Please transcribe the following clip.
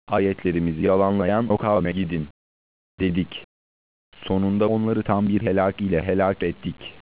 Ayetlerimizi yalanlayan o kavme gidin, dedik. Sonunda onları tam bir helak ile helak ettik.